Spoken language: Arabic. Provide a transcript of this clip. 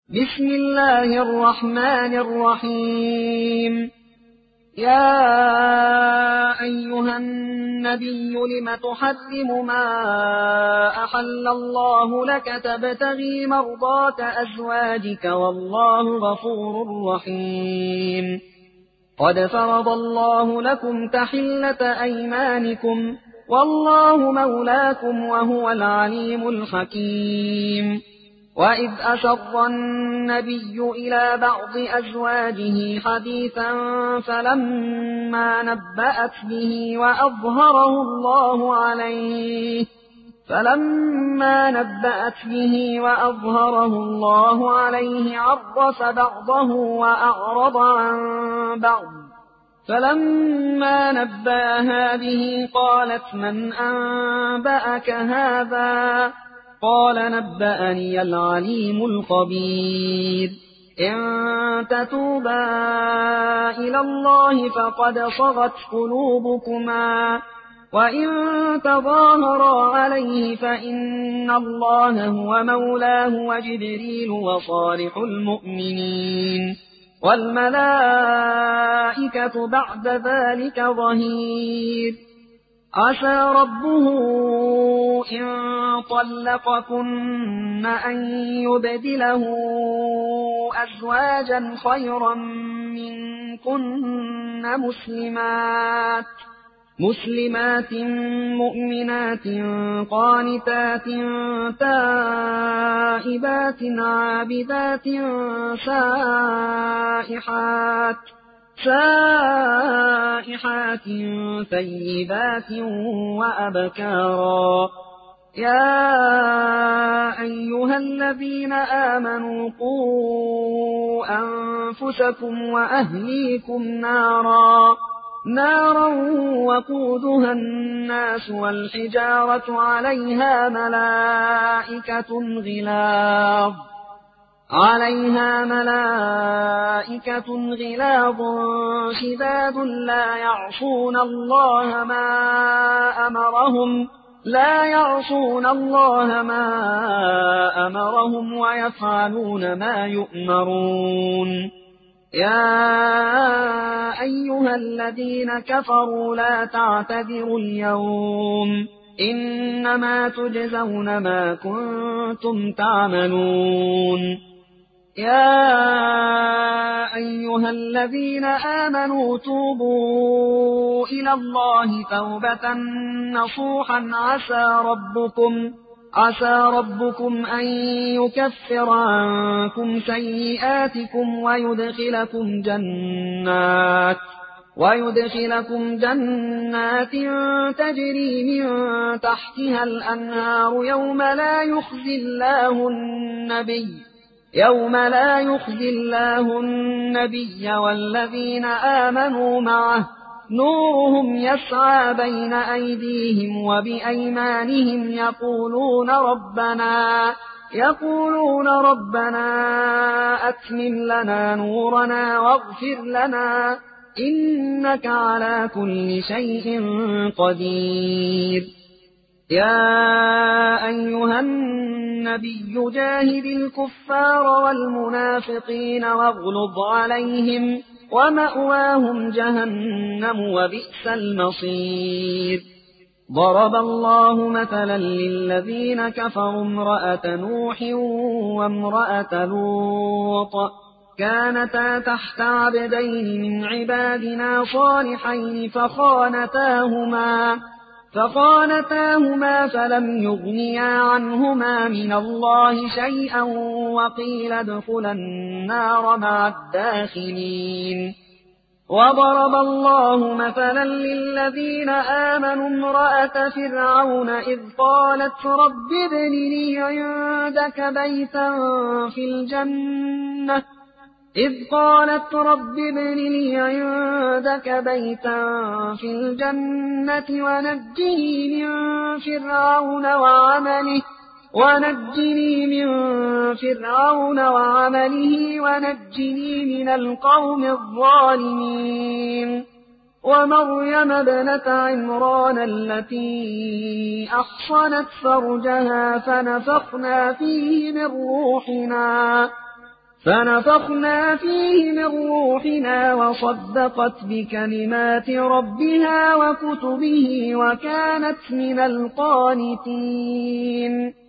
بسم الله الرحمن الرحيم. يا أيها النبي لم تحرم ما أحل الله لك تبتغي مرضات أزواجك والله غفور رحيم. قد فرض الله لكم تحلة أيمانكم والله مولاكم وهو العليم الحكيم. وإذ أسر النبي إلى بعض أزواجه حديثا فلما نبأت به وأظهره الله عليه عرف بعضه وأعرض عن بعض. فلما نبأها به قالت من أنبأك هذا؟ قال نبأني العليم الخبير. إن تتوبا إلى الله فقد صغت قلوبكما وإن تظاهرا عليه فإن الله هو مولاه وجبريل وصالح المؤمنين والملائكة بعد ذلك ظهير. عسى ربه إن طلقكن أن يبدله أزواجا خيرا منكن مسلمات مؤمنات قانتات تائبات عابدات سائحات ثيبات وأبكارا. يا أيها الذين آمنوا قوا أنفسكم وأهليكم نارا وقودها الناس والحجارة عليها ملائكة غلاظ شداد لا يعصون الله ما أمرهم ويفعلون ما يؤمرون. يا أيها الذين كفروا لا تعتذروا اليوم إنما تجزون ما كنتم تعملون. يا أيها الذين آمنوا توبوا إلى الله توبة نصوحا عسى ربكم أن يكفر عنكم سيئاتكم ويدخلكم جنات تجري من تحتها الأنهار يوم لا يخزي الله النبي والذين آمنوا معه نورهم يسعى بين أيديهم وبأيمانهم يقولون ربنا أتمم لنا نورنا واغفر لنا إنك على كل شيء قدير. يا أيها النبي جاهد الكفار والمنافقين واغلظ عليهم ومأواهم جهنم وبئس المصير. ضرب الله مثلا للذين كفروا امرأة نوح وامرأة لوط كانتا تحت عبدين من عبادنا صالحين فخانتاهما فلم يغنيا عنهما من الله شيئا وقيل ادخلا النار مع الداخلين. وضرب الله مثلا للذين آمنوا امرأة فرعون إذ قالت رب ابن لي عندك بيتا في الجنة ونجني من فرعون وعمله ونجني من القوم الظالمين. ومريم ابنة عمران التي أحصنت فرجها فنفخنا فيه من روحنا فنفخنا فيه من روحنا وصدقت بكلمات ربها وكتبه وكانت من القانتين